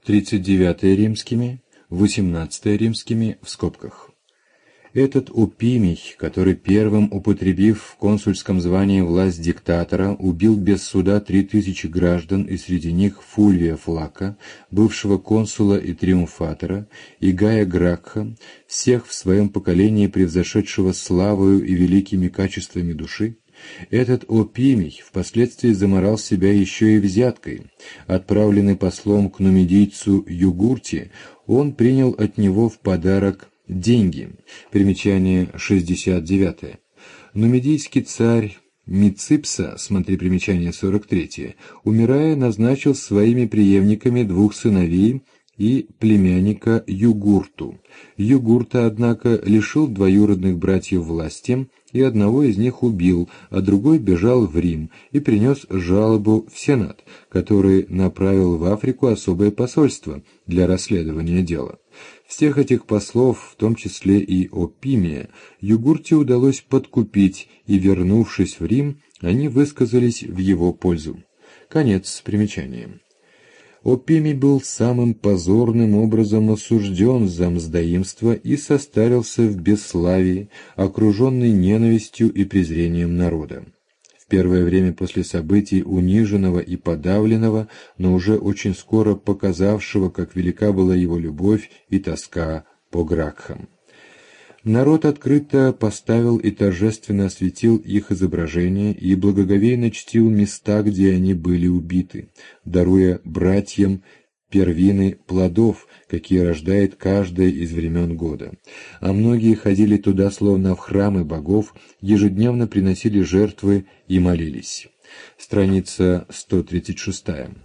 39 римскими, 18 римскими в скобках. Этот Опимий, который первым, употребив в консульском звании власть диктатора, убил без суда 3000 граждан, и среди них Фульвия Флакка, бывшего консула и триумфатора, и Гая Гракха, всех в своем поколении превзошедшего славою и великими качествами души, этот Опимий впоследствии заморал себя еще и взяткой. Отправленный послом к нумидийцу Югурте, он принял от него в подарок деньги. Примечание 69. Нумидийский царь Миципса, смотри примечание 43, умирая, назначил своими преемниками 2 сыновей и племянника Югурту. Югурта, однако, лишил двоюродных братьев власти, и одного из них убил, а другой бежал в Рим и принес жалобу в Сенат, который направил в Африку особое посольство для расследования дела. Всех этих послов, в том числе и Опимия, Югурте удалось подкупить, и, вернувшись в Рим, они высказались в его пользу. Конец примечания. Опимий был самым позорным образом осужден за мздоимство и состарился в бесславии, окруженный ненавистью и презрением народа. В первое время после событий униженного и подавленного, но уже очень скоро показавшего, как велика была его любовь и тоска по Гракхам. Народ открыто поставил и торжественно осветил их изображения и благоговейно чтил места, где они были убиты, даруя братьям первины плодов, какие рождает каждое из времен года. А многие ходили туда, словно в храмы богов, ежедневно приносили жертвы и молились. Страница 136.